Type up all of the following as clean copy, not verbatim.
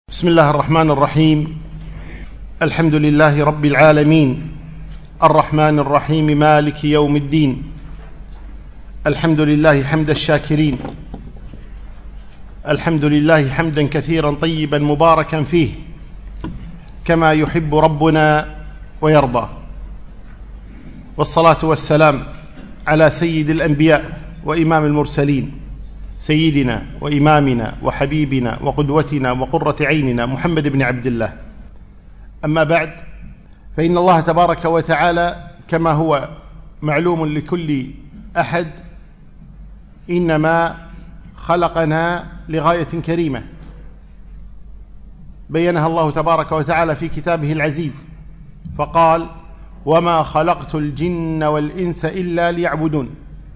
بسم الله الرحمن الرحيم. الحمد لله رب العالمين، الرحمن الرحيم، مالك يوم الدين. الحمد لله حمد الشاكرين، الحمد لله حمدا كثيرا طيبا مباركا فيه كما يحب ربنا ويرضى. والصلاة والسلام على سيد الأنبياء وإمام المرسلين، سيدنا وإمامنا وحبيبنا وقدوتنا وقرة عيننا محمد بن عبد الله. أما بعد، فإن الله تبارك وتعالى كما هو معلوم لكل أحد إنما خلقنا لغاية كريمة بينها الله تبارك وتعالى في كتابه العزيز، فقال: وما خلقت الجن والإنس إلا ليعبدون.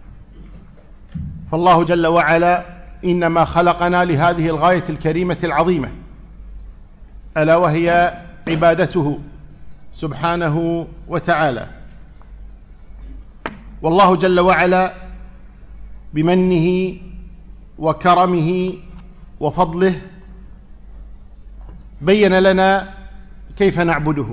فالله جل وعلا إنما خلقنا لهذه الغاية الكريمة العظيمة، ألا وهي عبادته سبحانه وتعالى. والله جل وعلا بمنه وكرمه وفضله بين لنا كيف نعبده،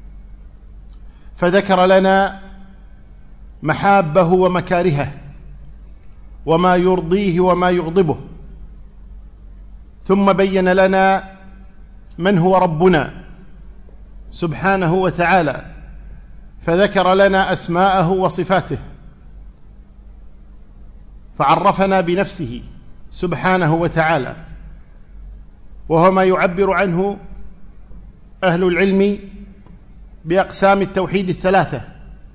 فذكر لنا محابه ومكارهه وما يرضيه وما يغضبه، ثم بين لنا من هو ربنا سبحانه وتعالى، فذكر لنا أسماءه وصفاته، فعرفنا بنفسه سبحانه وتعالى، وهو ما يعبر عنه أهل العلم بأقسام التوحيد الثلاثة: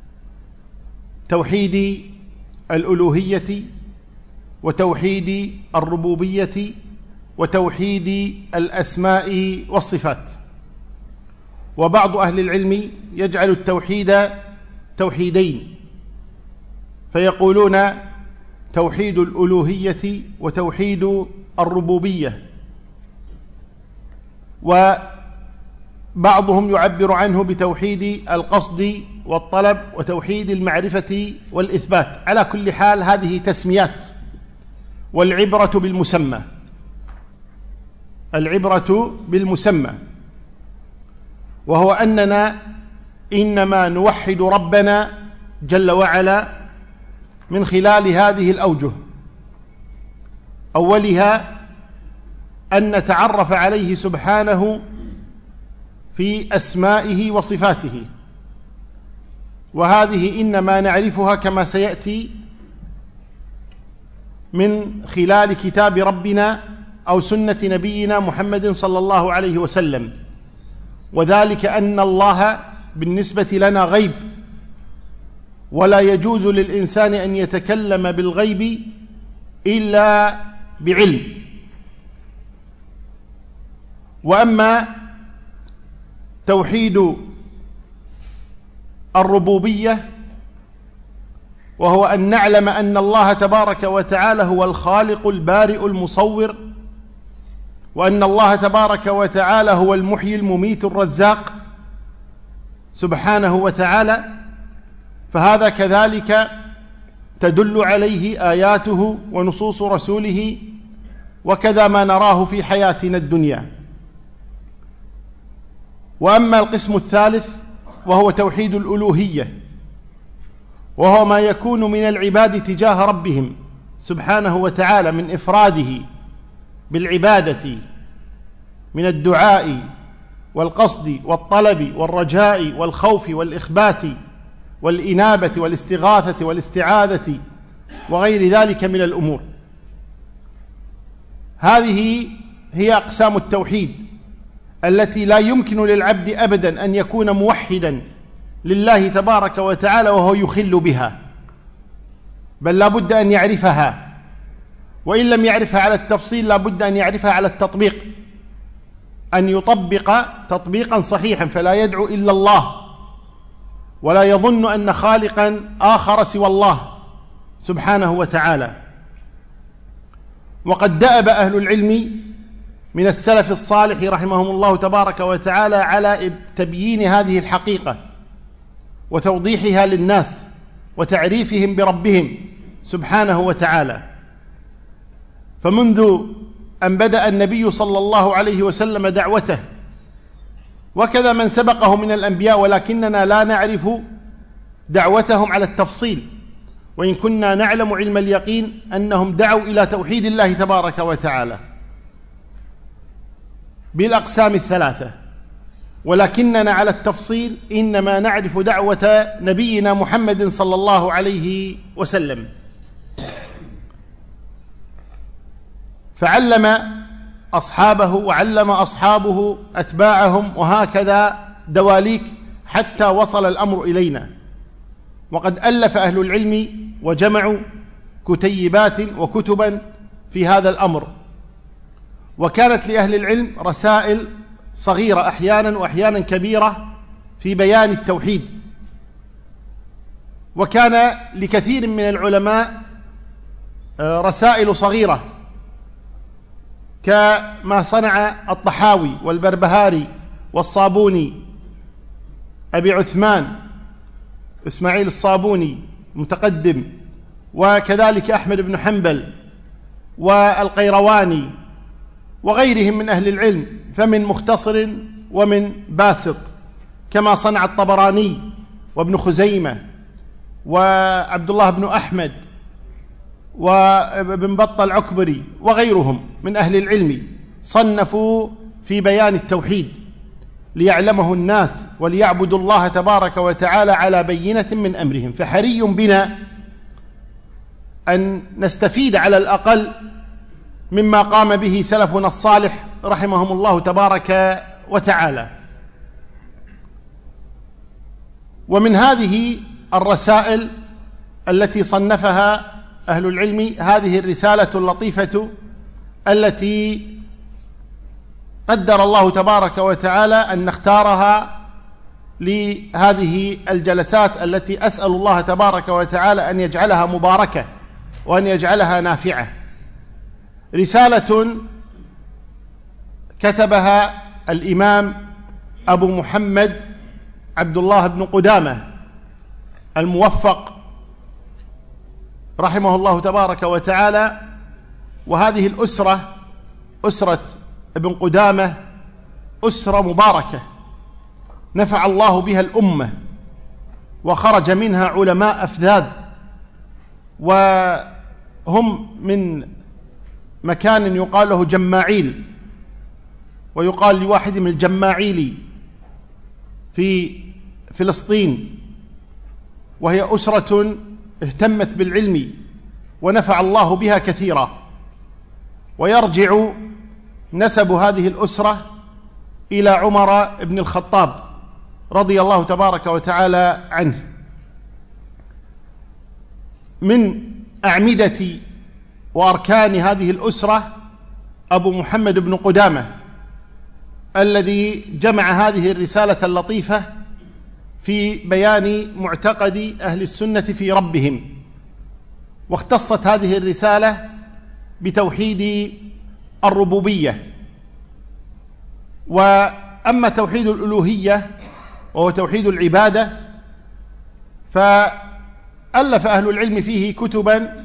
توحيد الألوهية، وتوحيد الربوبية، وتوحيد الأسماء والصفات. وبعض أهل العلم يجعل التوحيد توحيدين، فيقولون توحيد الألوهية وتوحيد الربوبية، وبعضهم يعبر عنه بتوحيد القصد والطلب وتوحيد المعرفة والإثبات. على كل حال هذه تسميات، والعبرة بالمسمى، العبرة بالمسمى، وهو أننا إنما نوحد ربنا جل وعلا من خلال هذه الأوجه: أولها أن نتعرف عليه سبحانه في أسمائه وصفاته، وهذه إنما نعرفها كما سيأتي من خلال كتاب ربنا أو سنة نبينا محمد صلى الله عليه وسلم، وذلك أن الله بالنسبة لنا غيب، ولا يجوز للإنسان أن يتكلم بالغيب إلا بعلم. وأما توحيد الربوبية، وهو أن نعلم أن الله تبارك وتعالى هو الخالق البارئ المصور، وأن الله تبارك وتعالى هو المحيي المميت الرزاق سبحانه وتعالى، فهذا كذلك تدل عليه آياته ونصوص رسوله، وكذا ما نراه في حياتنا الدنيا. وأما القسم الثالث وهو توحيد الألوهية، وهو ما يكون من العباد تجاه ربهم سبحانه وتعالى من إفراده بالعبادة، من الدعاء والقصد والطلب والرجاء والخوف والإخبات والإنابة والاستغاثة والاستعاذة وغير ذلك من الأمور. هذه هي أقسام التوحيد التي لا يمكن للعبد أبدا أن يكون موحدا لله تبارك وتعالى وهو يخل بها، بل لا بد أن يعرفها، وإن لم يعرفها على التفصيل لا بد أن يعرفها على التطبيق، أن يطبق تطبيقا صحيحا، فلا يدعو إلا الله ولا يظن أن خالقا آخر سوى الله سبحانه وتعالى. وقد دأب أهل العلم من السلف الصالح رحمهم الله تبارك وتعالى على تبيين هذه الحقيقة وتوضيحها للناس وتعريفهم بربهم سبحانه وتعالى. فمنذ أن بدأ النبي صلى الله عليه وسلم دعوته، وكذا من سبقه من الأنبياء، ولكننا لا نعرف دعوتهم على التفصيل، وإن كنا نعلم علم اليقين أنهم دعوا إلى توحيد الله تبارك وتعالى بالأقسام الثلاثة، ولكننا على التفصيل إنما نعرف دعوة نبينا محمد صلى الله عليه وسلم. فعلم أصحابه وعلم أصحابه أتباعهم، وهكذا دواليك حتى وصل الأمر إلينا. وقد ألف أهل العلم وجمعوا كتيبات وكتبا في هذا الأمر، وكانت لأهل العلم رسائل صغيرة أحيانا وأحيانا كبيرة في بيان التوحيد. وكان لكثير من العلماء رسائل صغيرة كما صنع الطحاوي والبربهاري والصابوني، أبي عثمان إسماعيل الصابوني متقدم، وكذلك أحمد بن حنبل والقيرواني وغيرهم من أهل العلم، فمن مختصر ومن باسط، كما صنع الطبراني وابن خزيمة وعبد الله بن أحمد وابن بطة العكبري وغيرهم من أهل العلم، صنفوا في بيان التوحيد ليعلمه الناس وليعبدوا الله تبارك وتعالى على بينة من أمرهم. فحري بنا أن نستفيد على الأقل مما قام به سلفنا الصالح رحمهم الله تبارك وتعالى. ومن هذه الرسائل التي صنفها أهل العلم هذه الرسالة اللطيفة التي قدر الله تبارك وتعالى أن نختارها لهذه الجلسات، التي أسأل الله تبارك وتعالى أن يجعلها مباركة وأن يجعلها نافعة. رسالة كتبها الإمام أبو محمد عبد الله بن قدامة الموفق رحمه الله تبارك وتعالى. وهذه الأسرة، أسرة ابن قدامة، أسرة مباركة نفع الله بها الأمة، وخرج منها علماء أفذاذ، وهم من مكان يقال له جماعيل، ويقال لواحد من الجماعيلي في فلسطين، وهي أسرة اهتمت بالعلم ونفع الله بها كثيرا. ويرجع نسب هذه الأسرة إلى عمر بن الخطاب رضي الله تبارك وتعالى عنه. من أعمدة وأركان هذه الأسرة أبو محمد بن قدامة، الذي جمع هذه الرسالة اللطيفة في بيان معتقد أهل السنة في ربهم. واختصت هذه الرسالة بتوحيد الربوبية. وأما توحيد الألوهية وهو توحيد العبادة، فألف أهل العلم فيه كتبا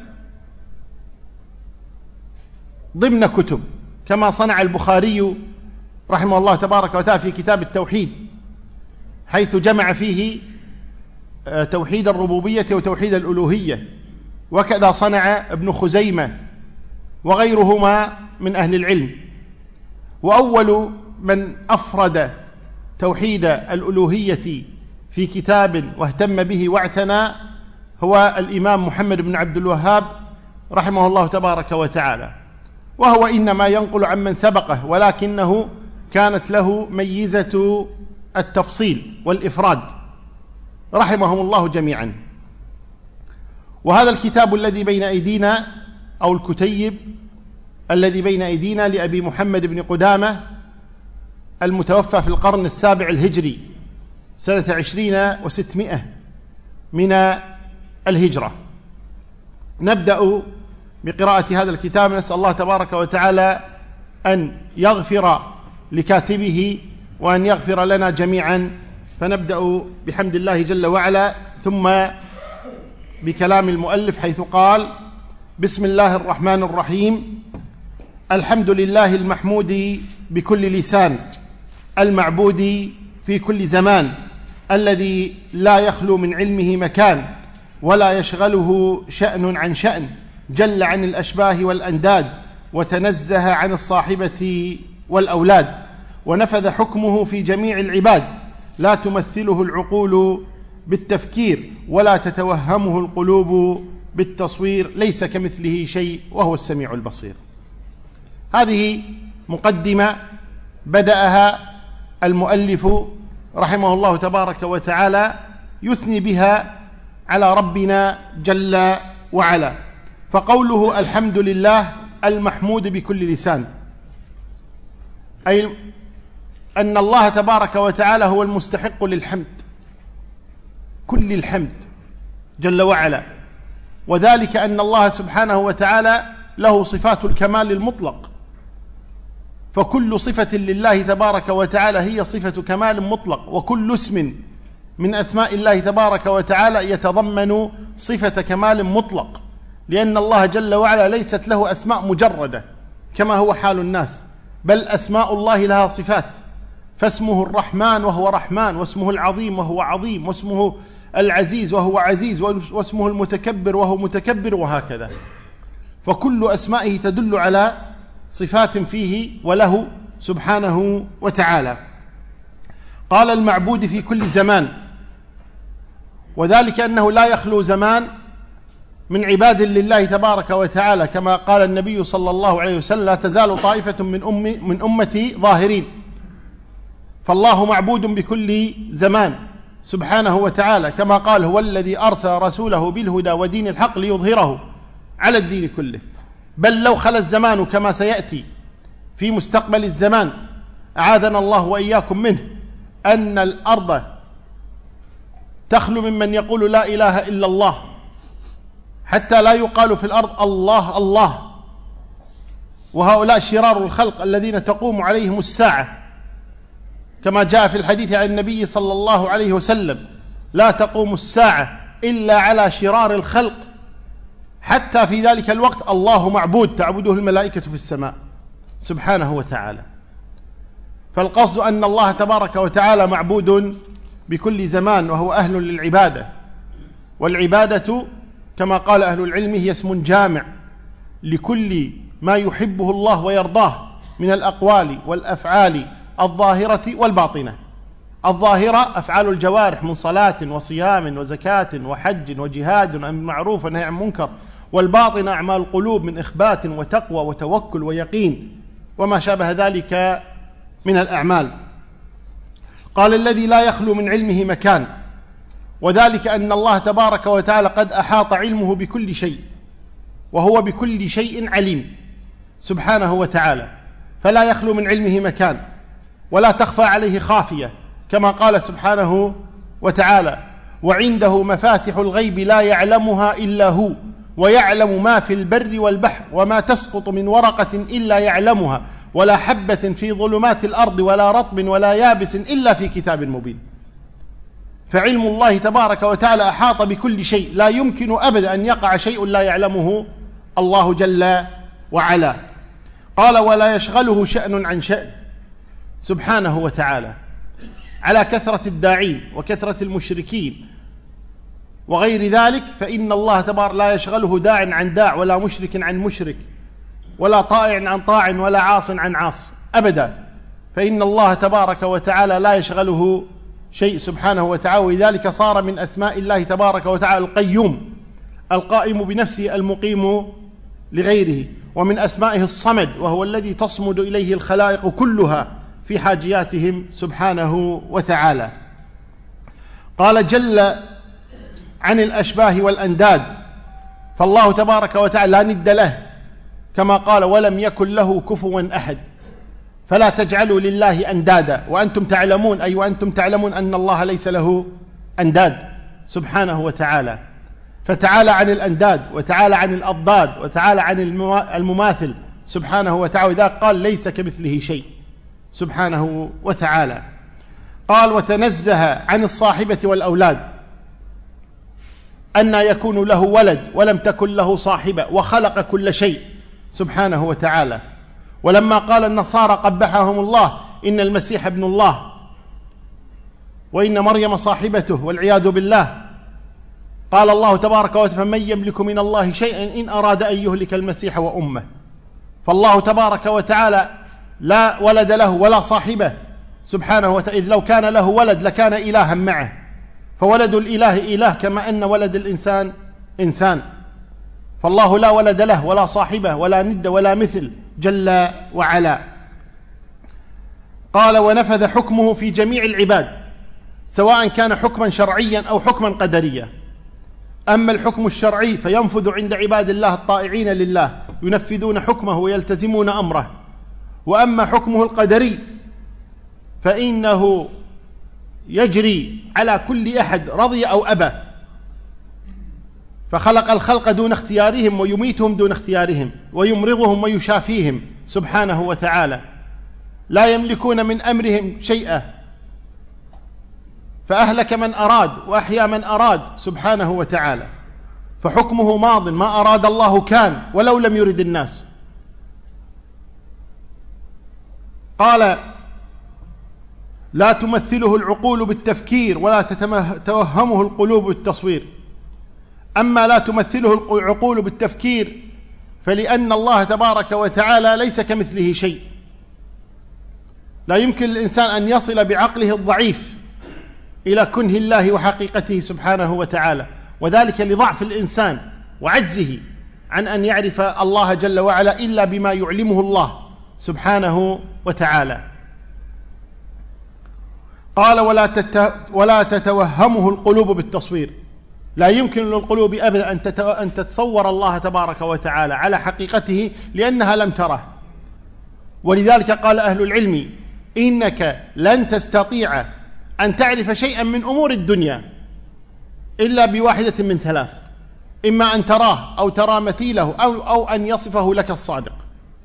ضمن كتب، كما صنع البخاري رحمه الله تبارك وتعالى في كتاب التوحيد، حيث جمع فيه توحيد الربوبية وتوحيد الألوهية. وكذا صنع ابن خزيمة وغيرهما من أهل العلم. وأول من أفرد توحيد الألوهية في كتاب واهتم به واعتنى هو الإمام محمد بن عبد الوهاب رحمه الله تبارك وتعالى، وهو إنما ينقل عن من سبقه، ولكنه كانت له ميزة التفصيل والإفراد رحمهم الله جميعا. وهذا الكتاب الذي بين أيدينا، أو الكتيب الذي بين أيدينا، لأبي محمد بن قدامة المتوفى في القرن السابع الهجري سنة 20 و600 من الهجرة. نبدأ بقراءة هذا الكتاب، نسأل الله تبارك وتعالى أن يغفر لكاتبه وأن يغفر لنا جميعا. فنبدأ بحمد الله جل وعلا، ثم بكلام المؤلف، حيث قال: بسم الله الرحمن الرحيم. الحمد لله المحمود بكل لسان، المعبود في كل زمان، الذي لا يخلو من علمه مكان ولا يشغله شأن عن شأن، جل عن الأشباه والأنداد وتنزه عن الصاحبة والأولاد، ونفذ حكمه في جميع العباد، لا تمثله العقول بالتفكير ولا تتوهمه القلوب بالتصوير، ليس كمثله شيء وهو السميع البصير. هذه مقدمة بدأها المؤلف رحمه الله تبارك وتعالى يثني بها على ربنا جل وعلا. فقوله الحمد لله المحمود بكل لسان، أي أن الله تبارك وتعالى هو المستحق للحمد، كل الحمد جل وعلا، وذلك أن الله سبحانه وتعالى له صفات الكمال المطلق، فكل صفة لله تبارك وتعالى هي صفة كمال مطلق، وكل اسم من أسماء الله تبارك وتعالى يتضمن صفة كمال مطلق، لأن الله جل وعلا ليست له أسماء مجردة كما هو حال الناس، بل أسماء الله لها صفات، فاسمه الرحمن وهو رحمن، واسمه العظيم وهو عظيم، واسمه العزيز وهو عزيز، واسمه المتكبر وهو متكبر، وهكذا. فكل أسمائه تدل على صفات فيه وله سبحانه وتعالى. قال المعبود في كل زمان، وذلك أنه لا يخلو زمان من عباد لله تبارك وتعالى، كما قال النبي صلى الله عليه وسلم: لا تزال طائفة من أمتي ظاهرين. فالله معبود بكل زمان سبحانه وتعالى، كما قال: هو الذي أرسل رسوله بالهدى ودين الحق ليظهره على الدين كله. بل لو خلا الزمان كما سيأتي في مستقبل الزمان، أعاذنا الله وإياكم منه، أن الأرض تخلو ممن يقول لا إله إلا الله، حتى لا يقال في الأرض الله الله، وهؤلاء شرار الخلق الذين تقوم عليهم الساعة، كما جاء في الحديث عن النبي صلى الله عليه وسلم: لا تقوم الساعة إلا على شرار الخلق، حتى في ذلك الوقت الله معبود تعبده الملائكة في السماء سبحانه وتعالى. فالقصد أن الله تبارك وتعالى معبود بكل زمان، وهو أهل للعبادة، والعبادة كما قال أهل العلم هي اسم جامع لكل ما يحبه الله ويرضاه من الأقوال والأفعال الظاهرة والباطنة. الظاهرة أفعال الجوارح من صلاة وصيام وزكاة وحج وجهاد وأمر معروف ونهي عن منكر، والباطنة أعمال القلوب من إخبات وتقوى وتوكل ويقين وما شابه ذلك من الأعمال. قال: الذي لا يخلو من علمه مكان، وذلك أن الله تبارك وتعالى قد أحاط علمه بكل شيء، وهو بكل شيء عليم سبحانه وتعالى، فلا يخلو من علمه مكان ولا تخفى عليه خافية، كما قال سبحانه وتعالى: وعنده مفاتح الغيب لا يعلمها إلا هو ويعلم ما في البر والبحر وما تسقط من ورقة إلا يعلمها ولا حبة في ظلمات الأرض ولا رطب ولا يابس إلا في كتاب مبين. فعلم الله تبارك وتعالى أحاط بكل شيء، لا يمكن أبدا أن يقع شيء لا يعلمه الله جل وعلا. قال: ولا يشغله شأن عن شأن سبحانه وتعالى، على كثرة الداعين وكثرة المشركين وغير ذلك، فإن الله تبارك لا يشغله داع عن داع، ولا مشرك عن مشرك، ولا طائع عن طاع، ولا عاص عن عاص أبدا، فإن الله تبارك وتعالى لا يشغله شيء سبحانه وتعالى. ولذلك صار من أسماء الله تبارك وتعالى القيوم، القائم بنفسه المقيم لغيره، ومن أسمائه الصمد، وهو الذي تصمد إليه الخلائق كلها في حاجياتهم سبحانه وتعالى. قال: جل عن الأشباه والأنداد، فالله تبارك وتعالى لا ند له، كما قال: ولم يكن له كفوا أحد. فلا تجعلوا لله أندادا وأنتم تعلمون، أي وأنتم تعلمون أن الله ليس له أنداد سبحانه وتعالى. فتعالى عن الأنداد، وتعالى عن الأضداد، وتعالى عن المماثل سبحانه وتعالى، وإذا قال ليس كمثله شيء سبحانه وتعالى. قال: وتنزه عن الصاحبة والأولاد، أن يكون له ولد ولم تكن له صاحبة، وخلق كل شيء سبحانه وتعالى. ولما قال النصارى قبحهم الله إن المسيح ابن الله وإن مريم صاحبته والعياذ بالله، قال الله تبارك وتعالى: فمن يملك من الله شيئا إن أراد أن يهلك المسيح وأمه. فالله تبارك وتعالى لا ولد له ولا صاحبه سبحانه وتعالى، إذ لو كان له ولد لكان إلها معه، فولد الإله إله كما أن ولد الإنسان إنسان. فالله لا ولد له ولا صاحبه ولا ند ولا مثل جل وعلا. قال: ونفذ حكمه في جميع العباد سواء كان حكما شرعيا أو حكما قدريا. أما الحكم الشرعي فينفذ عند عباد الله الطائعين لله، ينفذون حكمه ويلتزمون أمره. وأما حكمه القدري فإنه يجري على كل أحد رضي أو أبى، فخلق الخلق دون اختيارهم ويميتهم دون اختيارهم ويمرضهم ويشافيهم سبحانه وتعالى، لا يملكون من أمرهم شيئا، فأهلك من أراد وأحيا من أراد سبحانه وتعالى، فحكمه ماض، ما أراد الله كان ولو لم يرد الناس. قال: لا تمثله العقول بالتفكير ولا تتوهمه القلوب بالتصوير. أما لا تمثله العقول بالتفكير فلأن الله تبارك وتعالى ليس كمثله شيء، لا يمكن للإنسان أن يصل بعقله الضعيف إلى كنه الله وحقيقته سبحانه وتعالى، وذلك لضعف الإنسان وعجزه عن أن يعرف الله جل وعلا إلا بما يعلمه الله سبحانه وتعالى. قال: ولا تتوهمه القلوب بالتصوير. لا يمكن للقلوب أبدا أن تتصور الله تبارك وتعالى على حقيقته لأنها لم تره. ولذلك قال أهل العلم: إنك لن تستطيع أن تعرف شيئا من أمور الدنيا إلا بواحدة من ثلاث: إما أن تراه أو ترى مثيله أو أن يصفه لك الصادق.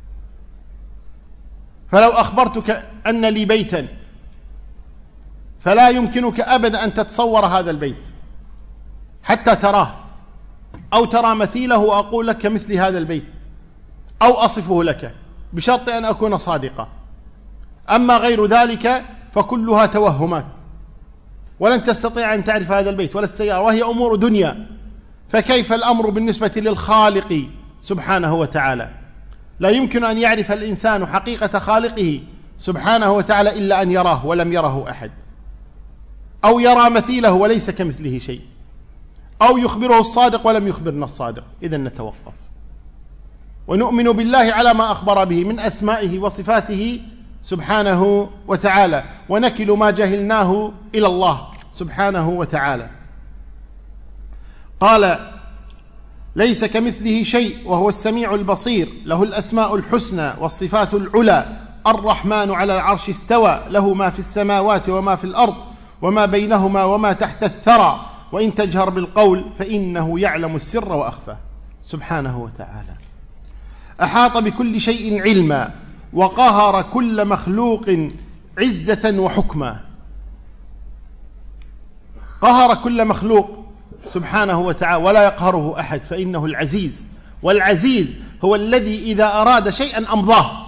فلو أخبرتك أن لي بيتا فلا يمكنك أبدا أن تتصور هذا البيت حتى تراه أو ترى مثيله وأقول لك مثل هذا البيت أو أصفه لك، بشرط أن أكون صادقا. أما غير ذلك فكلها توهمات، ولن تستطيع أن تعرف هذا البيت ولا السيارة، وهي أمور دنيا. فكيف الأمر بالنسبة للخالق سبحانه وتعالى؟ لا يمكن أن يعرف الإنسان حقيقة خالقه سبحانه وتعالى إلا أن يراه ولم يره أحد، أو يرى مثيله وليس كمثله شيء، أو يخبره الصادق ولم يخبرنا الصادق. إذن نتوقف ونؤمن بالله على ما أخبر به من أسمائه وصفاته سبحانه وتعالى، ونكل ما جهلناه إلى الله سبحانه وتعالى. قال: ليس كمثله شيء وهو السميع البصير، له الأسماء الحسنى والصفات العلى، الرحمن على العرش استوى، له ما في السماوات وما في الأرض وما بينهما وما تحت الثرى، وإن تجهر بالقول فإنه يعلم السر وأخفى سبحانه وتعالى. أحاط بكل شيء علما، وقهر كل مخلوق عزة وحكما. قهر كل مخلوق سبحانه وتعالى ولا يقهره أحد، فإنه العزيز، والعزيز هو الذي إذا أراد شيئا أمضاه،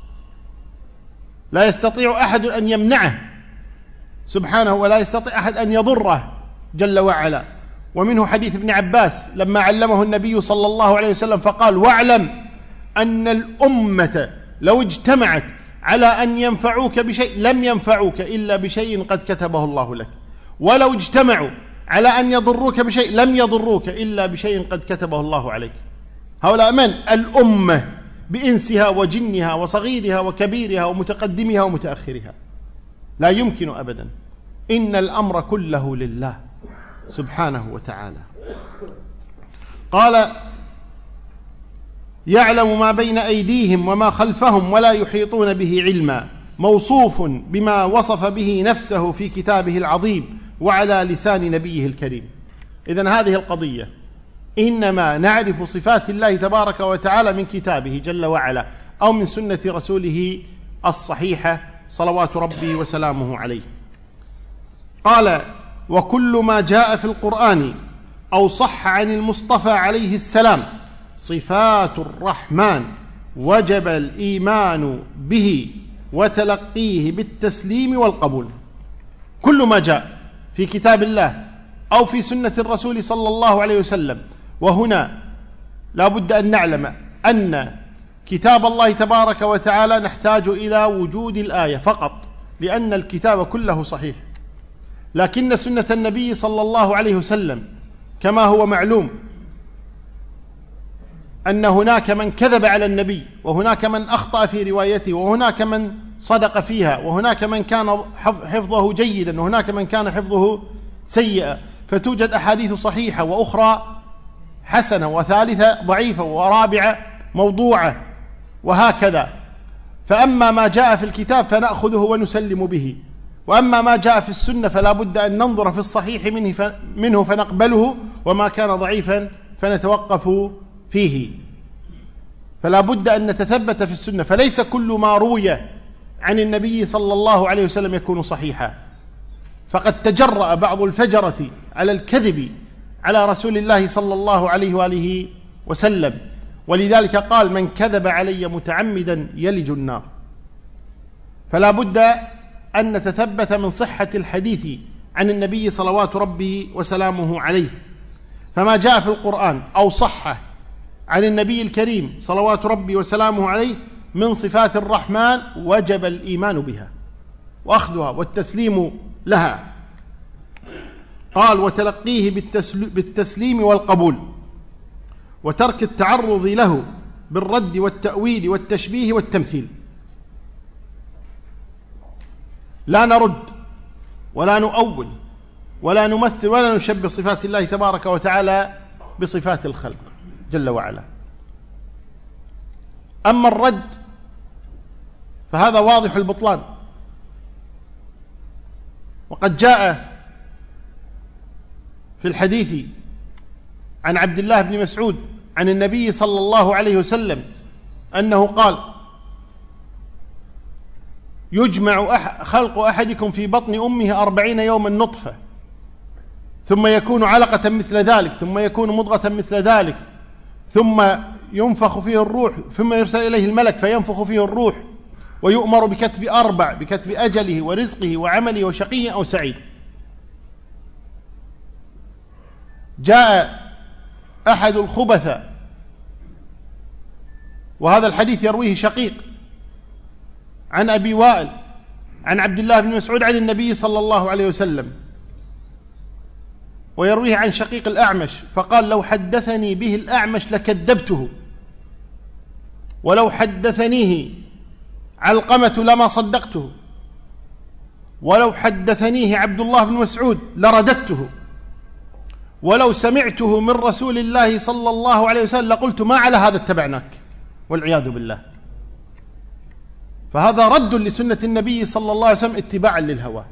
لا يستطيع أحد أن يمنعه سبحانه، ولا يستطيع أحد أن يضره جل وعلا. ومنه حديث ابن عباس لما علمه النبي صلى الله عليه وسلم فقال: واعلم أن الأمة لو اجتمعت على أن ينفعوك بشيء لم ينفعوك إلا بشيء قد كتبه الله لك، ولو اجتمعوا على أن يضروك بشيء لم يضروك إلا بشيء قد كتبه الله عليك. هؤلاء من؟ الأمة بإنسها وجنها وصغيرها وكبيرها ومتقدمها ومتأخرها. لا يمكن أبدا. إن الأمر كله لله سبحانه وتعالى. قال: يعلم ما بين أيديهم وما خلفهم ولا يحيطون به علما، موصوف بما وصف به نفسه في كتابه العظيم وعلى لسان نبيه الكريم. إذن هذه القضية، إنما نعرف صفات الله تبارك وتعالى من كتابه جل وعلا أو من سنة رسوله الصحيحة صلوات ربي وسلامه عليه. قال: وكل ما جاء في القرآن أو صح عن المصطفى عليه السلام صفات الرحمن وجب الإيمان به وتلقيه بالتسليم والقبول. كل ما جاء في كتاب الله أو في سنة الرسول صلى الله عليه وسلم. وهنا لا بد أن نعلم أن كتاب الله تبارك وتعالى نحتاج إلى وجود الآية فقط، لأن الكتاب كله صحيح، لكن سنة النبي صلى الله عليه وسلم كما هو معلوم أن هناك من كذب على النبي، وهناك من أخطأ في روايته، وهناك من صدق فيها، وهناك من كان حفظه جيدا، وهناك من كان حفظه سيئا. فتوجد أحاديث صحيحة وأخرى حسنة وثالثة ضعيفة ورابعة موضوعة وهكذا. فأما ما جاء في الكتاب فنأخذه ونسلم به، وأما ما جاء في السنة فلا بد أن ننظر في الصحيح منه فنقبله، وما كان ضعيفا فنتوقف فيه. فلا بد أن نتثبت في السنة، فليس كل ما روي عن النبي صلى الله عليه وسلم يكون صحيحا. فقد تجرأ بعض الفجرة على الكذب على رسول الله صلى الله عليه وآله وسلم، ولذلك قال: من كذب علي متعمدا يلج النار. فلا بد أن نتثبت من صحة الحديث عن النبي صلوات ربي وسلامه عليه. فما جاء في القرآن أو صح عن النبي الكريم صلوات ربي وسلامه عليه من صفات الرحمن وجب الإيمان بها وأخذها والتسليم لها. قال: وتلقيه بالتسليم والقبول، وترك التعرض له بالرد والتأويل والتشبيه والتمثيل. لا نرد ولا نؤول ولا نمثل ولا نشبه صفات الله تبارك وتعالى بصفات الخلق جل وعلا. أما الرد فهذا واضح البطلان، وقد جاء في الحديث عن عبد الله بن مسعود عن النبي صلى الله عليه وسلم أنه قال: يجمع خلق أحدكم في بطن أمه 40 يوما نطفة، ثم يكون علقة مثل ذلك، ثم يكون مضغة مثل ذلك، ثم ينفخ فيه الروح، ثم يرسل إليه الملك فينفخ فيه الروح، ويؤمر بكتب 4: بكتب أجله ورزقه وعمله وشقي أو سعيد. جاء أحد الخبثاء، وهذا الحديث يرويه شقيق عن أبي وائل عن عبد الله بن مسعود عن النبي صلى الله عليه وسلم، ويرويه عن شقيق الأعمش، فقال: لو حدثني به الأعمش لكذبته، ولو حدثنيه علقمة لما صدقته، ولو حدثنيه عبد الله بن مسعود لرددته، ولو سمعته من رسول الله صلى الله عليه وسلم لقلت ما على هذا اتبعناك، والعياذ بالله. فهذا رد لسنة النبي صلى الله عليه وسلم اتباعا للهوى.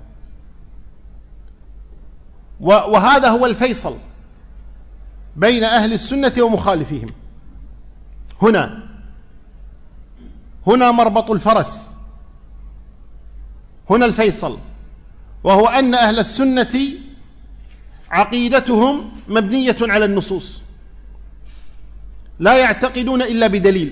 وهذا هو الفيصل بين أهل السنة ومخالفيهم. هنا مربط الفرس، هنا الفيصل، وهو أن أهل السنة عقيدتهم مبنية على النصوص، لا يعتقدون إلا بدليل.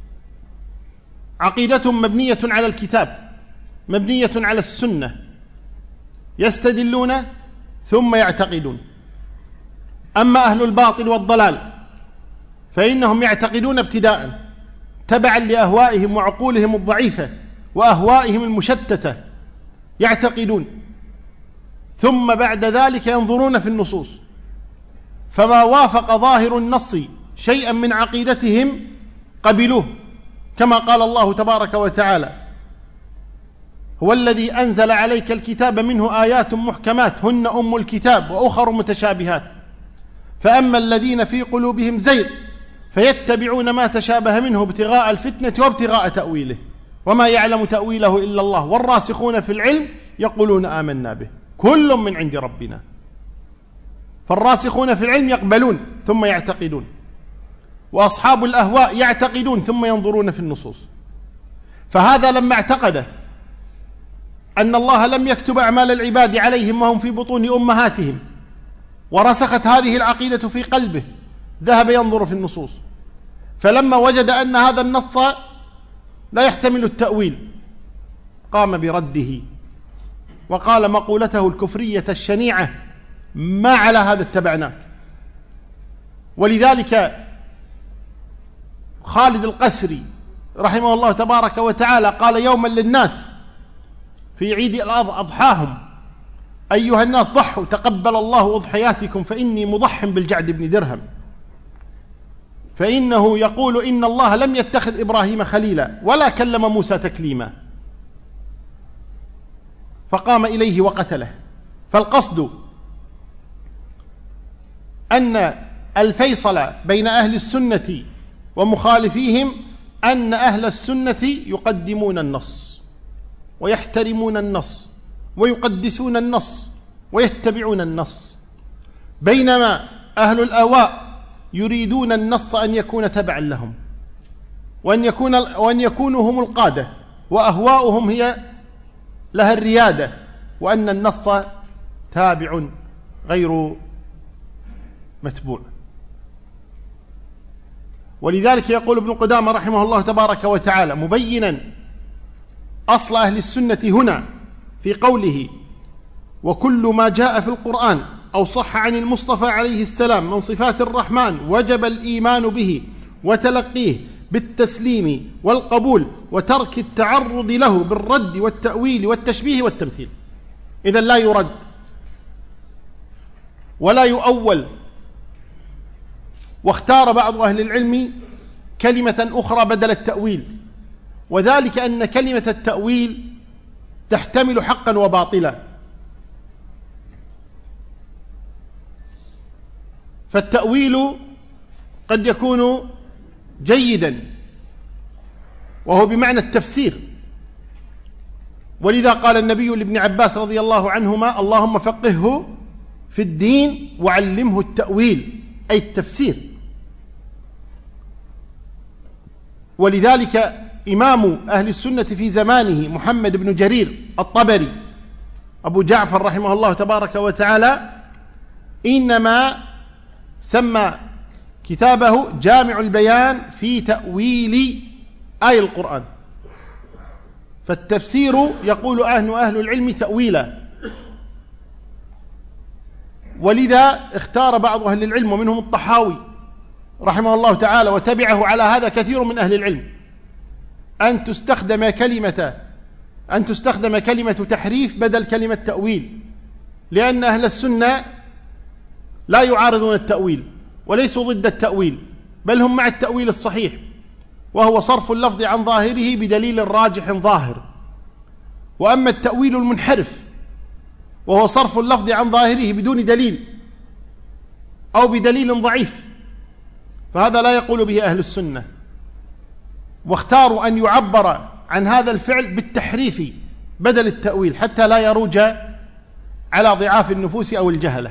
عقيدتهم مبنية على الكتاب، مبنية على السنة، يستدلون ثم يعتقدون. أما أهل الباطل والضلال فإنهم يعتقدون ابتداء تبعا لأهوائهم وعقولهم الضعيفة وأهوائهم المشتتة، يعتقدون، ثم بعد ذلك ينظرون في النصوص، فما وافق ظاهر النص شيئا من عقيدتهم قبلوه، كما قال الله تبارك وتعالى: هو الذي أنزل عليك الكتاب منه آيات محكمات هن أم الكتاب وأخر متشابهات، فأما الذين في قلوبهم زيغ فيتبعون ما تشابه منه ابتغاء الفتنة وابتغاء تأويله وما يعلم تأويله إلا الله والراسخون في العلم يقولون آمنا به كل من عند ربنا. فالراسخون في العلم يقبلون ثم يعتقدون، وأصحاب الأهواء يعتقدون ثم ينظرون في النصوص. فهذا لما اعتقد أن الله لم يكتب أعمال العباد عليهم وهم في بطون أمهاتهم، ورسخت هذه العقيدة في قلبه، ذهب ينظر في النصوص، فلما وجد أن هذا النص لا يحتمل التأويل قام برده وقال مقولته الكفرية الشنيعة: ما على هذا اتبعناك. ولذلك خالد القسري رحمه الله تبارك وتعالى قال يوما للناس في عيد أضحاهم: أيها الناس ضحوا تقبل الله أضحياتكم فإني مضح بالجعد بن درهم، فإنه يقول إن الله لم يتخذ إبراهيم خليلا ولا كلم موسى تكليما. فقام إليه وقتله. فالقصد أن الفيصل بين أهل السنة ومخالفيهم أن أهل السنة يقدمون النص ويحترمون النص ويقدسون النص ويتبعون النص، بينما أهل الأهواء يريدون النص أن يكون تبعا لهم وأن يكونوا هم القادة وأهواؤهم هي لها الريادة، وأن النص تابع غير متبوع. ولذلك يقول ابن قدامة رحمه الله تبارك وتعالى مبينا أصل أهل السنة هنا في قوله: وكل ما جاء في القرآن أو صح عن المصطفى عليه السلام من صفات الرحمن وجب الإيمان به وتلقيه بالتسليم والقبول وترك التعرض له بالرد والتأويل والتشبيه والتمثيل. إذن لا يرد ولا يؤول. واختار بعض أهل العلم كلمة أخرى بدل التأويل، وذلك أن كلمة التأويل تحتمل حقا وباطلا. فالتأويل قد يكون جيدا وهو بمعنى التفسير، ولذا قال النبي لابن عباس رضي الله عنهما: اللهم فقهه في الدين وعلمه التأويل، أي التفسير. ولذلك إمام أهل السنة في زمانه محمد بن جرير الطبري أبو جعفر رحمه الله تبارك وتعالى إنما سمى كتابه جامع البيان في تأويل آي القرآن. فالتفسير يقول أهل العلم تأويلا، ولذا اختار بعض أهل العلم ومنهم الطحاوي رحمه الله تعالى وتبعه على هذا كثير من أهل العلم أن تستخدم كلمة تحريف بدل كلمة تأويل، لأن أهل السنة لا يعارضون التأويل وليسوا ضد التأويل، بل هم مع التأويل الصحيح، وهو صرف اللفظ عن ظاهره بدليل راجح ظاهر. وأما التأويل المنحرف وهو صرف اللفظ عن ظاهره بدون دليل أو بدليل ضعيف، فهذا لا يقول به أهل السنة. واختاروا أن يعبر عن هذا الفعل بالتحريف بدل التأويل حتى لا يروج على ضعاف النفوس أو الجهلة،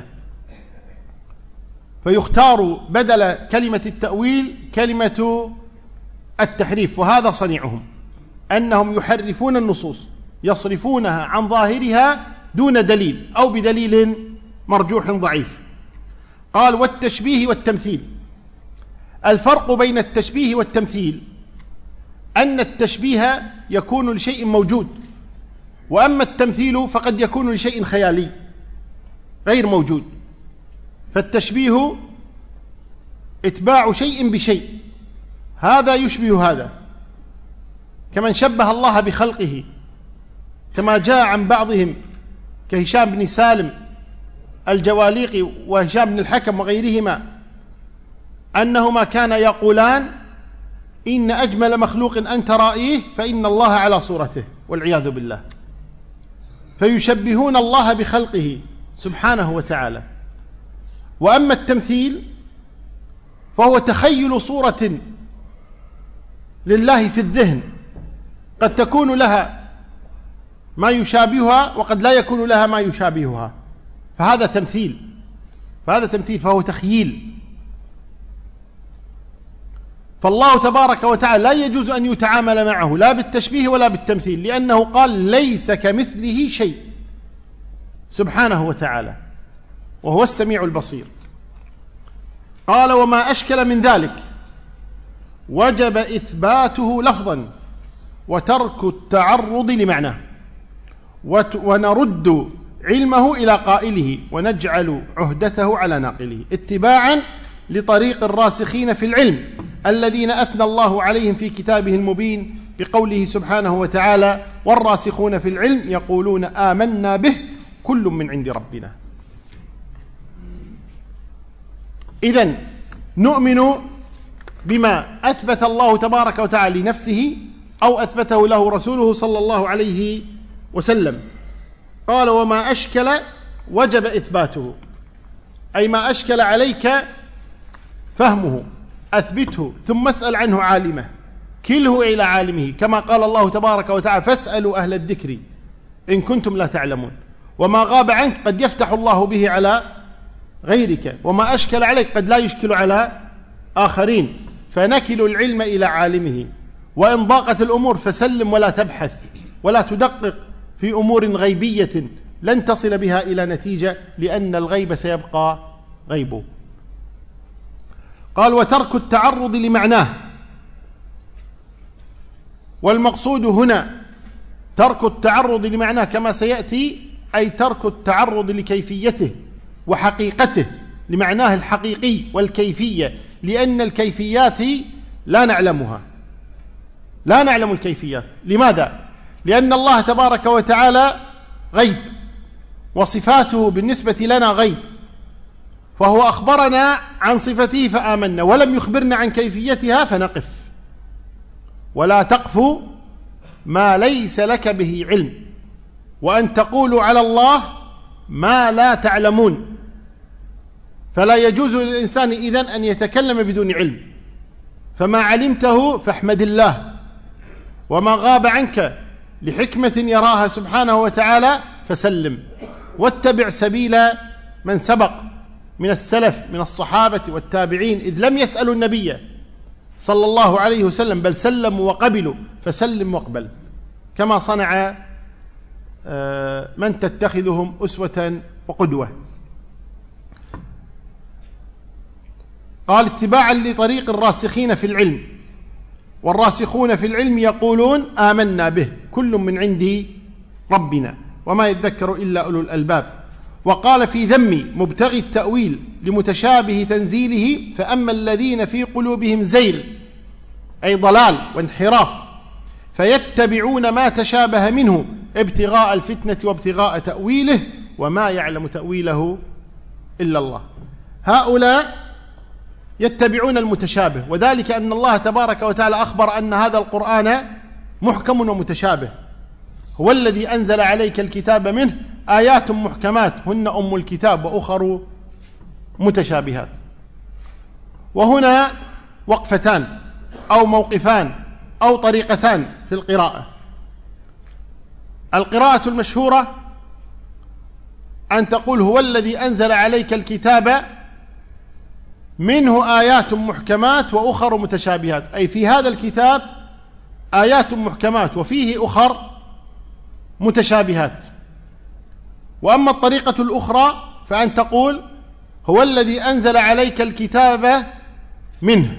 فيختار بدل كلمة التأويل كلمة التحريف. وهذا صنيعهم، أنهم يحرفون النصوص يصرفونها عن ظاهرها دون دليل أو بدليل مرجوح ضعيف. قال: والتشبيه والتمثيل. الفرق بين التشبيه والتمثيل أن التشبيه يكون لشيء موجود، وأما التمثيل فقد يكون لشيء خيالي غير موجود. فالتشبيه اتباع شيء بشيء، هذا يشبه هذا، كمن شبه الله بخلقه، كما جاء عن بعضهم كهشام بن سالم الجواليقي وهشام بن الحكم وغيرهما أنهما كانا يقولان: إن أجمل مخلوق أنت رأيه فإن الله على صورته، والعياذ بالله. فيشبهون الله بخلقه سبحانه وتعالى. وأما التمثيل فهو تخيل صورة لله في الذهن، قد تكون لها ما يشابهها وقد لا يكون لها ما يشابهها، فهذا تمثيل فهو تخييل. فالله تبارك وتعالى لا يجوز أن يتعامل معه لا بالتشبيه ولا بالتمثيل، لأنه قال: ليس كمثله شيء سبحانه وتعالى وهو السميع البصير. قال: وما أشكل من ذلك وجب إثباته لفظا وترك التعرض لمعناه، ونرد علمه إلى قائله ونجعل عهدته على ناقله، اتباعا لطريق الراسخين في العلم الذين أثنى الله عليهم في كتابه المبين بقوله سبحانه وتعالى: والراسخون في العلم يقولون آمنا به كل من عند ربنا. إذن نؤمن بما أثبت الله تبارك وتعالى لنفسه أو أثبته له رسوله صلى الله عليه وسلم. قال: وما أشكل وجب إثباته، أي ما أشكل عليك فهمه أثبته، ثم اسأل عنه عالمه، كله إلى عالمه، كما قال الله تبارك وتعالى: فاسألوا أهل الذكر إن كنتم لا تعلمون. وما غاب عنك قد يفتح الله به على غيرك، وما أشكل عليك قد لا يشكل على آخرين، فنكل العلم إلى عالمه. وإن ضاقت الأمور فسلم ولا تبحث ولا تدقق في أمور غيبية لن تصل بها إلى نتيجة، لأن الغيب سيبقى غيبه. قال: وترك التعرض لمعناه، والمقصود هنا ترك التعرض لمعناه كما سيأتي، أي ترك التعرض لكيفيته وحقيقته، لمعناه الحقيقي والكيفية، لأن الكيفيات لا نعلمها، لا نعلم الكيفيات. لماذا؟ لأن الله تبارك وتعالى غيب، وصفاته بالنسبة لنا غيب، فهو أخبرنا عن صفته فآمنا، ولم يخبرنا عن كيفيتها فنقف. ولا تقف ما ليس لك به علم، وأن تقولوا على الله ما لا تعلمون. فلا يجوز للإنسان إذن أن يتكلم بدون علم، فما علمته فاحمد الله، وما غاب عنك لحكمة يراها سبحانه وتعالى فسلم، واتبع سبيل من سبق من السلف من الصحابة والتابعين، إذ لم يسألوا النبي صلى الله عليه وسلم بل سلموا وقبلوا، فسلم واقبل، كما صنع من تتخذهم أسوة وقدوة. قال: اتباعا لطريق الراسخين في العلم، والراسخون في العلم يقولون آمنا به كل من عند ربنا وما يذكر إلا أولو الألباب. وقال في ذم مبتغي التأويل لمتشابه تنزيله: فأما الذين في قلوبهم زيغ، أي ضلال وانحراف، فيتبعون ما تشابه منه ابتغاء الفتنة وابتغاء تأويله وما يعلم تأويله إلا الله. هؤلاء يتبعون المتشابه، وذلك أن الله تبارك وتعالى أخبر أن هذا القرآن محكم ومتشابه. هو الذي أنزل عليك الكتاب منه آيات محكمات هن أم الكتاب وأخر متشابهات. وهنا وقفتان أو موقفان أو طريقتان في القراءة. القراءة المشهورة أن تقول: هو الذي أنزل عليك الكتاب منه آيات محكمات وأخر متشابهات، أي في هذا الكتاب آيات محكمات وفيه أخر متشابهات. وأما الطريقة الأخرى فأن تقول: هو الذي أنزل عليك الكتاب منه،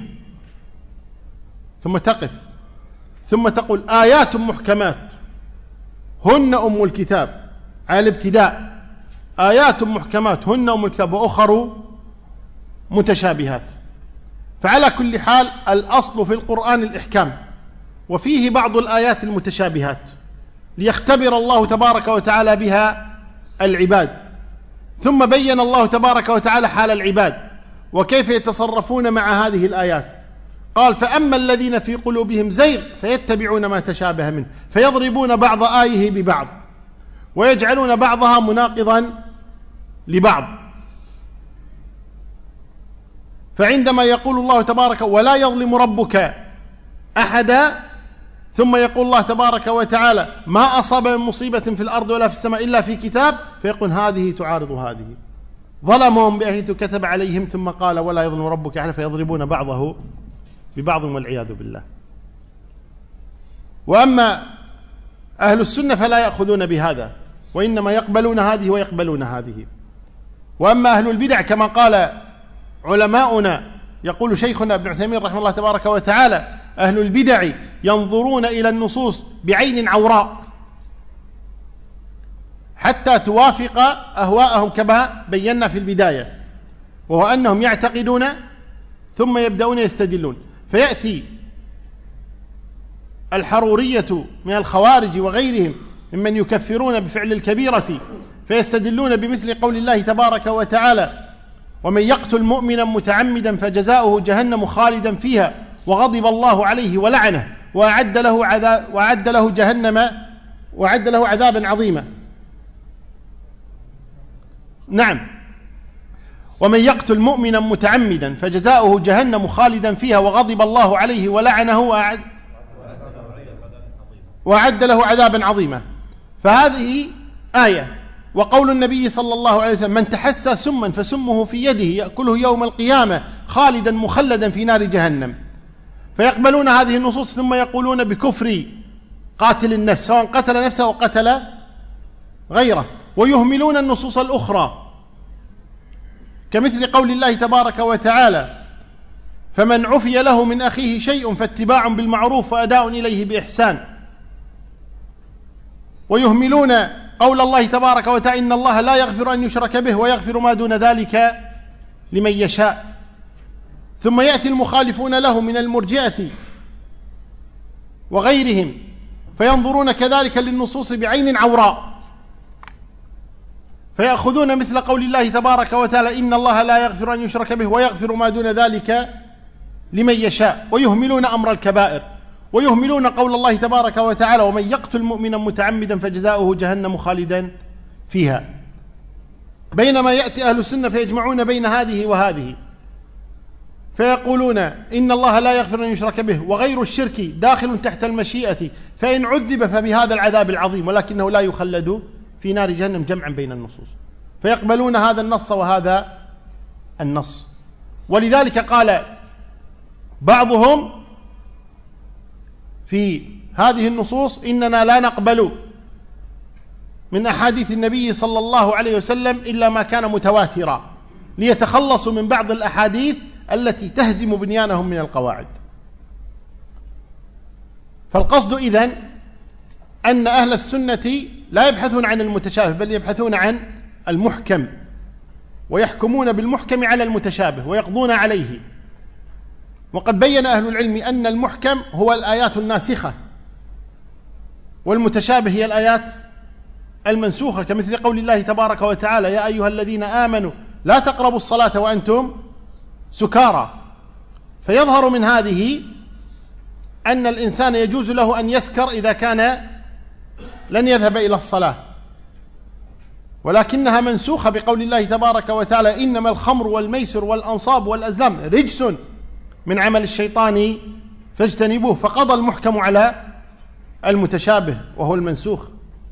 ثم تقف، ثم تقول: آيات محكمات هن أم الكتاب، على الابتداء، آيات محكمات هن أم الكتاب وأخر متشابهات. فعلى كل حال الأصل في القرآن الإحكام، وفيه بعض الآيات المتشابهات ليختبر الله تبارك وتعالى بها العباد. ثم بين الله تبارك وتعالى حال العباد وكيف يتصرفون مع هذه الآيات. قال: فأما الذين في قلوبهم زيغ فيتبعون ما تشابه منه، فيضربون بعض آيه ببعض ويجعلون بعضها مناقضا لبعض. فعندما يقول الله تبارك: ولا يظلم ربك أحدا، ثم يقول الله تبارك وتعالى: ما أصاب من مصيبة في الأرض ولا في السماء إلا في كتاب، فيقول هذه تعارض هذه. ظلمهم بحيث كتب عليهم، ثم قال: ولا يظلم ربك أحدا، فيضربون بعضه ببعض والعياذ بالله. وأما أهل السنة فلا يأخذون بهذا، وإنما يقبلون هذه ويقبلون هذه. وأما أهل البدع كما قال علماؤنا: يقول شيخنا ابن عثيمين رحمه الله تبارك وتعالى: أهل البدع ينظرون إلى النصوص بعين عوراء حتى توافق أهواءهم كما بينا في البداية، وهو أنهم يعتقدون ثم يبدأون يستدلون، فيأتي الحرورية من الخوارج وغيرهم ممن يكفرون بفعل الكبيرة فيستدلون بمثل قول الله تبارك وتعالى: ومن يقتل مؤمنا متعمدا فجزاؤه جهنم خالدا فيها وغضب الله عليه ولعنه وأعد له عذابا عظيما. نعم، ومن يقتل مؤمنا متعمدا فجزاؤه جهنم خالدا فيها وغضب الله عليه ولعنه وأعد له عذابا عظيما. فهذه آية. وقول النبي صلى الله عليه وسلم: من تحسى سما فسمه في يده يأكله يوم القيامة خالدا مخلدا في نار جهنم. فيقبلون هذه النصوص ثم يقولون بكفر قاتل النفس سواء قتل نفسه أو قتل غيره، ويهملون النصوص الأخرى كمثل قول الله تبارك وتعالى: فمن عفي له من أخيه شيء فاتباع بالمعروف وأداء إليه بإحسان. ويهملون قول الله تبارك وتعالى: إن الله لا يغفر أن يشرك به ويغفر ما دون ذلك لمن يشاء. ثم يأتي المخالفون له من المرجئة وغيرهم فينظرون كذلك للنصوص بعين عوراء، فيأخذون مثل قول الله تبارك وتعالى: إن الله لا يغفر أن يشرك به ويغفر ما دون ذلك لمن يشاء، ويهملون أمر الكبائر، ويهملون قول الله تبارك وتعالى: ومن يقتل مؤمنا متعمدا فجزاؤه جهنم خالدا فيها. بينما يأتي أهل السنة فيجمعون بين هذه وهذه، فيقولون: إن الله لا يغفر أن يشرك به وغير الشرك داخل تحت المشيئة، فإن عذب فبهذا العذاب العظيم، ولكنه لا يخلد في نار جهنم، جمعا بين النصوص. فيقبلون هذا النص وهذا النص. ولذلك قال بعضهم في هذه النصوص: إننا لا نقبل من أحاديث النبي صلى الله عليه وسلم إلا ما كان متواترا، ليتخلصوا من بعض الأحاديث التي تهدم بنيانهم من القواعد. فالقصد إذن أن أهل السنة لا يبحثون عن المتشابه، بل يبحثون عن المحكم، ويحكمون بالمحكم على المتشابه ويقضون عليه. وقد بين أهل العلم أن المحكم هو الآيات الناسخة، والمتشابه هي الآيات المنسوخة، كمثل قول الله تبارك وتعالى: يا أيها الذين آمنوا لا تقربوا الصلاة وأنتم سكارى. فيظهر من هذه أن الإنسان يجوز له أن يسكر إذا كان لن يذهب إلى الصلاة، ولكنها منسوخة بقول الله تبارك وتعالى: إنما الخمر والميسر والأنصاب والأزلام رجس من عمل الشيطان فاجتنبوه. فقضى المحكم على المتشابه وهو المنسوخ.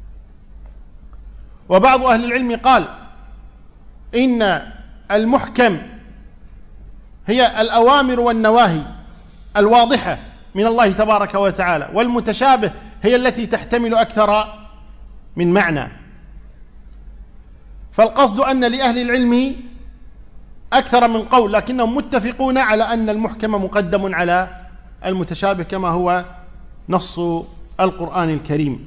وبعض أهل العلم قال إن المحكم هي الأوامر والنواهي الواضحة من الله تبارك وتعالى، والمتشابه هي التي تحتمل أكثر من معنى. فالقصد أن لأهل العلم أكثر من قول، لكنهم متفقون على أن المحكم مقدم على المتشابه كما هو نص القرآن الكريم.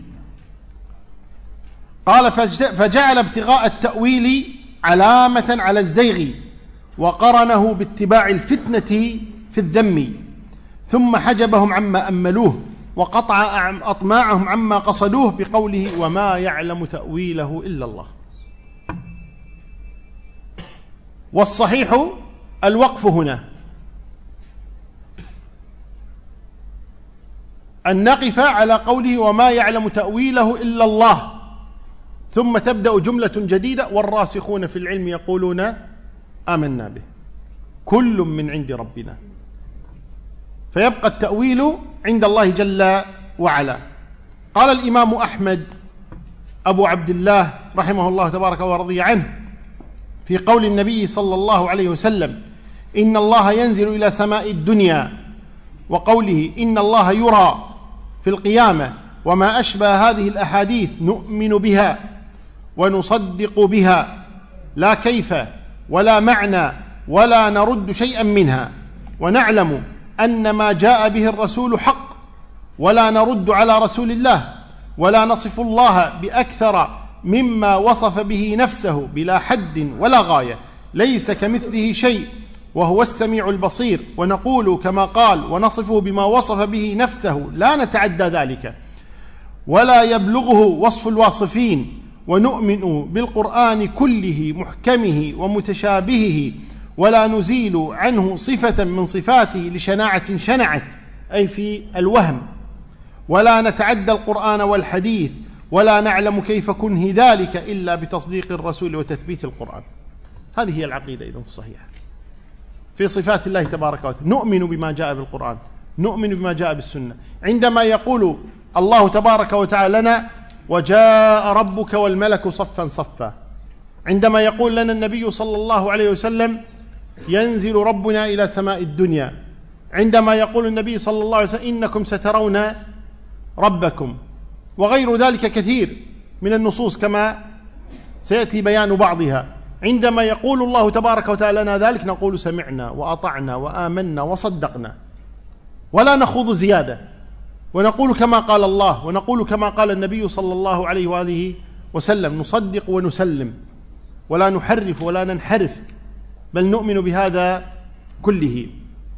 قال: فجعل ابتغاء التأويل علامة على الزيغ، وقرنه باتباع الفتنة في الذم، ثم حجبهم عما أملوه وقطع أطماعهم عما قصدوه بقوله: وما يعلم تأويله إلا الله. والصحيح الوقف هنا، أن نقف على قوله: وما يعلم تأويله إلا الله، ثم تبدأ جملة جديدة: والراسخون في العلم يقولون آمنا به كل من عند ربنا. فيبقى التأويل عند الله جل وعلا. قال الإمام أحمد أبو عبد الله رحمه الله تبارك ورضي عنه في قول النبي صلى الله عليه وسلم: إن الله ينزل إلى سماء الدنيا، وقوله: إن الله يرى في القيامة، وما أشبه هذه الأحاديث نؤمن بها ونصدق بها، لا كيف ولا معنى ولا نرد شيئا منها. ونعلم أن ما جاء به الرسول حق، ولا نرد على رسول الله، ولا نصف الله بأكثر مما وصف به نفسه بلا حد ولا غاية، ليس كمثله شيء وهو السميع البصير، ونقول كما قال ونصفه بما وصف به نفسه لا نتعدى ذلك ولا يبلغه وصف الواصفين، ونؤمن بالقرآن كله محكمه ومتشابهه، ولا نزيل عنه صفة من صفاته لشناعة شنعت، أي في الوهم، ولا نتعدى القرآن والحديث، ولا نعلم كيف كنه ذلك إلا بتصديق الرسول وتثبيت القرآن. هذه هي العقيدة إذن الصحيحة في صفات الله تبارك وتعالى. نؤمن بما جاء بالقرآن، نؤمن بما جاء بالسنة. عندما يقول الله تبارك وتعالى لنا وجاء ربك والملك صفا صفا، عندما يقول لنا النبي صلى الله عليه وسلم ينزل ربنا إلى سماء الدنيا، عندما يقول النبي صلى الله عليه وسلم إنكم سترون ربكم، وغير ذلك كثير من النصوص كما سيأتي بيان بعضها. عندما يقول الله تبارك وتعالى لنا ذلك نقول سمعنا وأطعنا وآمنا وصدقنا، ولا نخوض زيادة، ونقول كما قال الله ونقول كما قال النبي صلى الله عليه وآله وسلم، نصدق ونسلم ولا نحرف ولا ننحرف، بل نؤمن بهذا كله.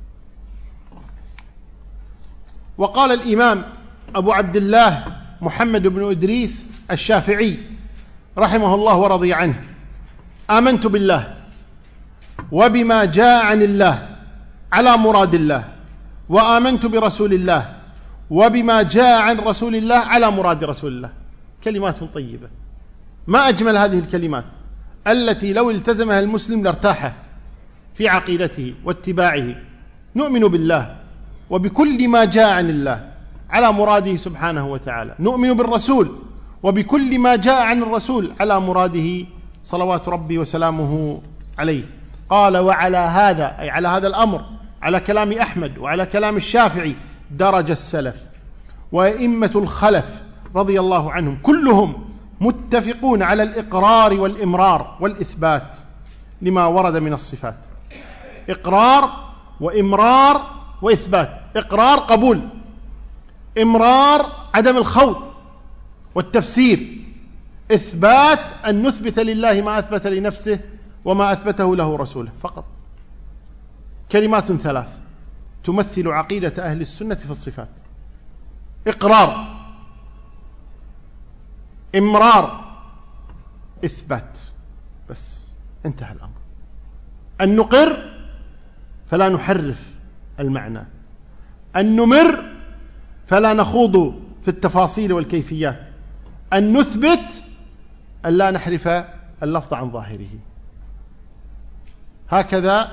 وقال الإمام أبو عبد الله محمد بن إدريس الشافعي رحمه الله ورضي عنه: آمنت بالله وبما جاء عن الله على مراد الله، وآمنت برسول الله وبما جاء عن رسول الله على مراد رسول الله. كلمات طيبة، ما أجمل هذه الكلمات التي لو التزمها المسلم لارتاح في عقيدته واتباعه. نؤمن بالله وبكل ما جاء عن الله على مراده سبحانه وتعالى، نؤمن بالرسول وبكل ما جاء عن الرسول على مراده صلوات ربي وسلامه عليه. قال: وعلى هذا، أي على هذا الأمر، على كلام أحمد وعلى كلام الشافعي، درج السلف وأئمة الخلف رضي الله عنهم كلهم متفقون على الإقرار والإمرار والإثبات لما ورد من الصفات. إقرار وإمرار وإثبات. إقرار قبول، إمرار عدم الخوض والتفسير، إثبات أن نثبت لله ما أثبت لنفسه وما أثبته له رسوله فقط. كلمات ثلاث تمثل عقيدة أهل السنة في الصفات: إقرار، إمرار، إثبات. بس انتهى الأمر. أن نقر فلا نحرف المعنى، أن نمر فلا نخوض في التفاصيل والكيفيات، أن نثبت أن لا نحرف اللفظ عن ظاهره. هكذا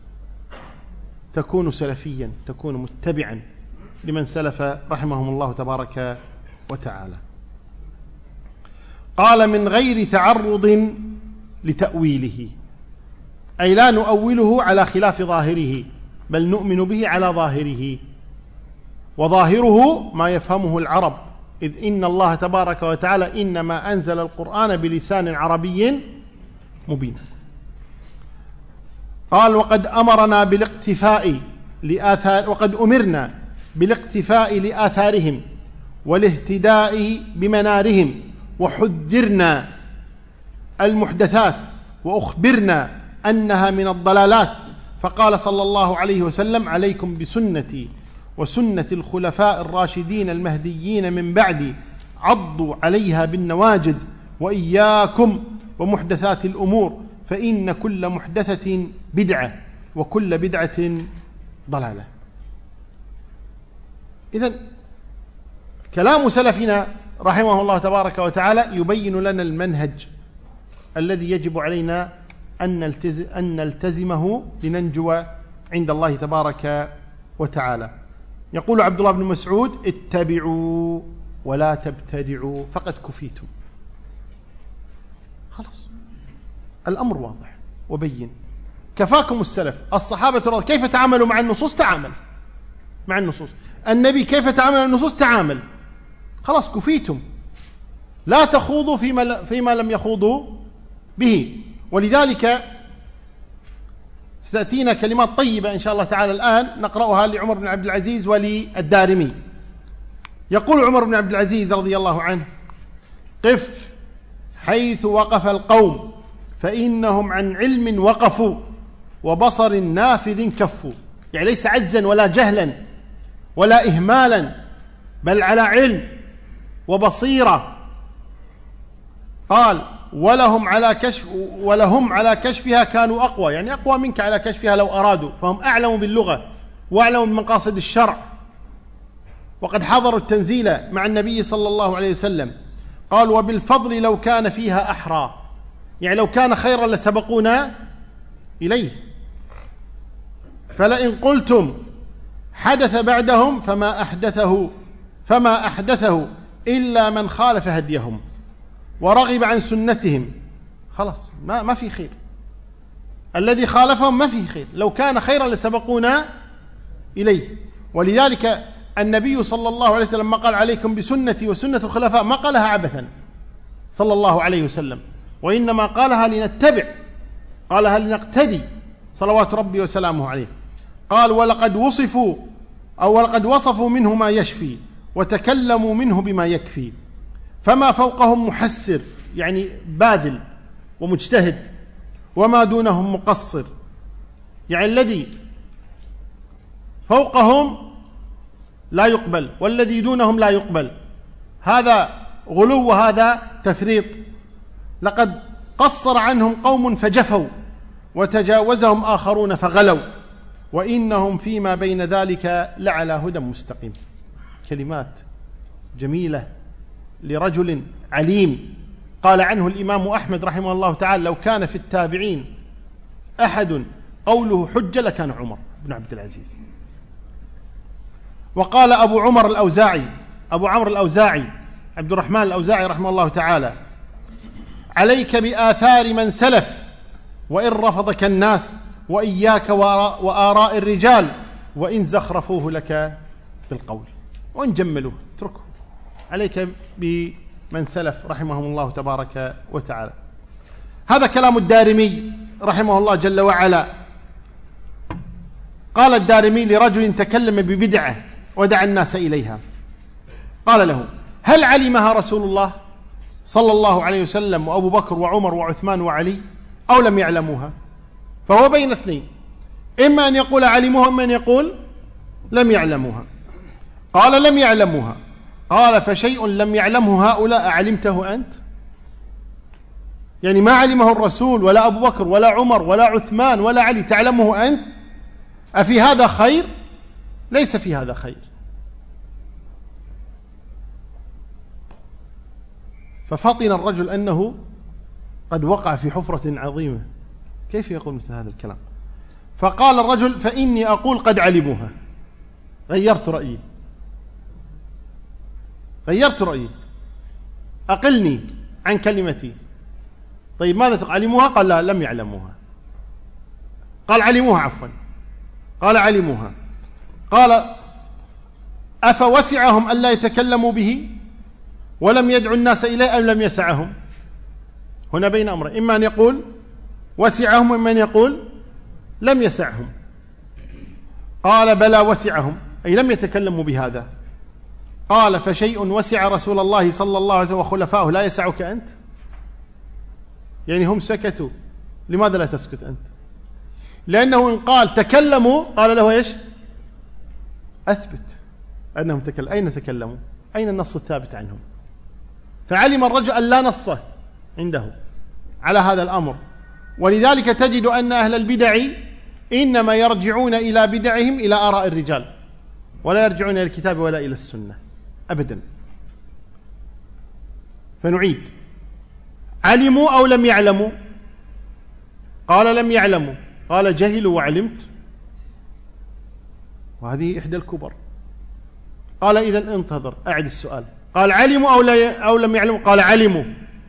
تكون سلفيا، تكون متبعا لمن سلف رحمهم الله تبارك وتعالى. قال: من غير تعرض لتأويله، أي لا نؤوله على خلاف ظاهره، بل نؤمن به على ظاهره، وظاهره ما يفهمه العرب، إذ إن الله تبارك وتعالى إنما أنزل القرآن بلسان عربي مبين. قال: وقد أمرنا بالاقتفاء لآثار، وقد أمرنا بالاقتفاء لآثارهم والاهتداء بمنارهم، وحذرنا المحدثات وأخبرنا أنها من الضلالات، فقال صلى الله عليه وسلم: عليكم بسنتي وسنة الخلفاء الراشدين المهديين من بعدي، عضوا عليها بالنواجذ، وإياكم ومحدثات الأمور، فإن كل محدثة بدعة وكل بدعة ضلالة. إذن كلام سلفنا رحمه الله تبارك وتعالى يبين لنا المنهج الذي يجب علينا أن نلتزمه لننجو عند الله تبارك وتعالى. يقول عبد الله بن مسعود: اتبعوا ولا تبتدعوا فقد كفيتم. خلاص، الأمر واضح وبين. كفاكم السلف الصحابة كيف تعاملوا مع النصوص، تعامل مع النصوص. النبي كيف تعامل مع النصوص، تعامل. خلاص كفيتم، لا تخوضوا فيما لم يخوضوا به. ولذلك ستأتينا كلمات طيبة إن شاء الله تعالى الآن نقرأها لعمر بن عبد العزيز وللدارمي. يقول عمر بن عبد العزيز رضي الله عنه: قف حيث وقف القوم فإنهم عن علم وقفوا وبصر نافذ كفوا. يعني ليس عجزا ولا جهلا ولا إهمالا، بل على علم وبصيرة. قال: ولهم على كشفها كانوا أقوى، يعني أقوى منك على كشفها لو أرادوا، فهم أعلم باللغة وأعلم بمقاصد الشرع، وقد حضروا التنزيل مع النبي صلى الله عليه وسلم. قال: وبالفضل لو كان فيها أحرى، يعني لو كان خيرا لسبقونا إليه. فلئن قلتم حدث بعدهم فما أحدثه إلا من خالف هديهم ورغب عن سنتهم. خلاص ما في خير، الذي خالفهم ما فيه خير، لو كان خيرا لسبقونا إليه. ولذلك النبي صلى الله عليه وسلم ما قال: عليكم بسنتي وسنة الخلفاء، ما قالها عبثا صلى الله عليه وسلم، وإنما قالها لنتبع، قالها لنقتدي صلوات ربي وسلامه عليه. قال: ولقد وصفوا منه ما يشفي وتكلموا منه بما يكفي، فما فوقهم محسر، يعني باذل ومجتهد، وما دونهم مقصر، يعني الذي فوقهم لا يقبل والذي دونهم لا يقبل، هذا غلو وهذا تفريط. لقد قصر عنهم قوم فجفوا وتجاوزهم آخرون فغلوا، وإنهم فيما بين ذلك لعلى هدى مستقيم. كلمات جميلة لرجل عليم. قال عنه الإمام أحمد رحمه الله تعالى: لو كان في التابعين أحد قوله حجة لكان عمر بن عبد العزيز. وقال أبو عمرو الأوزاعي عبد الرحمن الأوزاعي رحمه الله تعالى: عليك بآثار من سلف وإن رفضك الناس، وإياك وآراء الرجال وإن زخرفوه لك بالقول وإن جملوه اتركه. عليك بمن سلف رحمهم الله تبارك وتعالى. هذا كلام الدارمي رحمه الله جل وعلا. قال الدارمي لرجل تكلم ببدعة ودعا الناس إليها، قال له: هل علمها رسول الله صلى الله عليه وسلم وأبو بكر وعمر وعثمان وعلي أو لم يعلموها؟ فهو بين اثنين، إما أن يقول علموها إما أن يقول لم يعلموها. قال: لم يعلموها. قال: فشيء لم يعلمه هؤلاء علمته أنت؟ يعني ما علمه الرسول ولا أبو بكر ولا عمر ولا عثمان ولا علي تعلمه أنت؟ أفي هذا خير؟ ليس في هذا خير. ففطن الرجل أنه قد وقع في حفرة عظيمة، كيف يقول مثل هذا الكلام؟ فقال الرجل: فإني أقول قد علموها. غيرت رأيي، أقلني عن كلمتي. طيب ماذا علموها؟ قال: لا، لم يعلموها. قال: علموها، عفوا، قال: علموها. قال: أفوسعهم ألا يتكلموا به ولم يدعوا الناس إليه أم لم يسعهم؟ هنا بين أمر، إما أن يقول وسعهم وإما أن يقول لم يسعهم. قال: بلى وسعهم، أي لم يتكلموا بهذا. قال: فشيء وسع رسول الله صلى الله عليه وسلم وخلفائه لا يسعك أنت؟ يعني هم سكتوا، لماذا لا تسكت أنت؟ لأنه إن قال تكلموا قال له إيش؟ أثبت أنهم تكلموا. أين تكلموا؟ أين النص الثابت عنهم؟ فعلم الرجل أن لا نص عنده على هذا الأمر. ولذلك تجد أن أهل البدع إنما يرجعون إلى بدعهم إلى آراء الرجال، ولا يرجعون إلى الكتاب ولا إلى السنة أبدا. فنعيد: علموا أو لم يعلموا؟ قال: لم يعلموا. قال: جهلوا وعلمت؟ وهذه إحدى الكبر. قال: إذن انتظر، أعد السؤال. قال: علموا أو لم يعلموا؟ قال: علموا.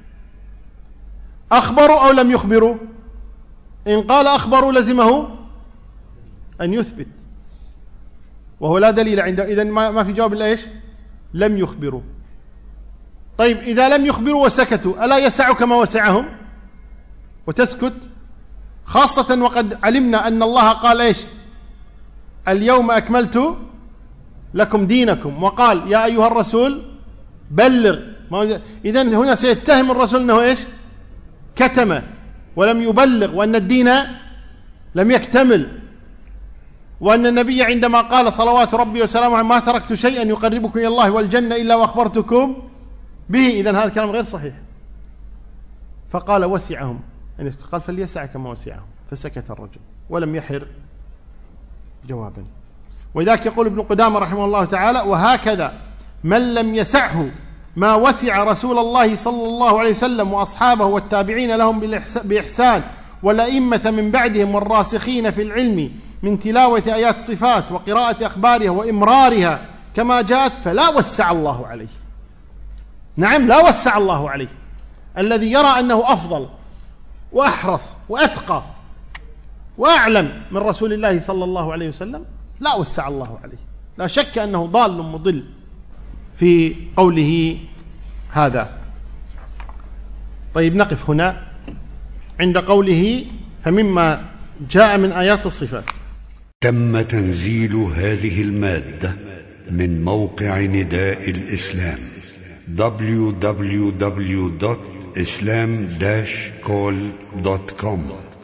أخبروا أو لم يخبروا؟ إن قال أخبروا لزمه أن يثبت، وهو لا دليل عنده، إذن ما في جواب إلا إيش؟ لم يخبروا. طيب إذا لم يخبروا وسكتوا ألا يسعك ما وسعهم وتسكت؟ خاصة وقد علمنا أن الله قال إيش؟ اليوم أكملت لكم دينكم، وقال يا أيها الرسول بلغ. إذن هنا سيتهم الرسول أنه إيش؟ كتم ولم يبلغ، وأن الدين لم يكتمل، وأن النبي عندما قال صلوات ربي وسلامه عليه ما تركت شيئا يقربكم إلى الله والجنة إلا وأخبرتكم به. إذن هذا الكلام غير صحيح. فقال وسعهم، يعني قال فليسع كما وسعهم، فسكت الرجل ولم يحر جوابا. ولذلك يقول ابن قدامة رحمه الله تعالى: وهكذا من لم يسعه ما وسع رسول الله صلى الله عليه وسلم وأصحابه والتابعين لهم بإحسان والأئمة من بعدهم والراسخين في العلم من تلاوة آيات صفات وقراءة أخبارها وإمرارها كما جاءت، فلا وسع الله عليه. نعم، لا وسع الله عليه. الذي يرى أنه أفضل وأحرص وأتقى وأعلم من رسول الله صلى الله عليه وسلم لا وسع الله عليه، لا شك أنه ضال مضل في قوله هذا. طيب، نقف هنا عند قوله فمما جاء من آيات الصفات. تم تنزيل هذه المادة من موقع نداء الإسلام www.islam-call.com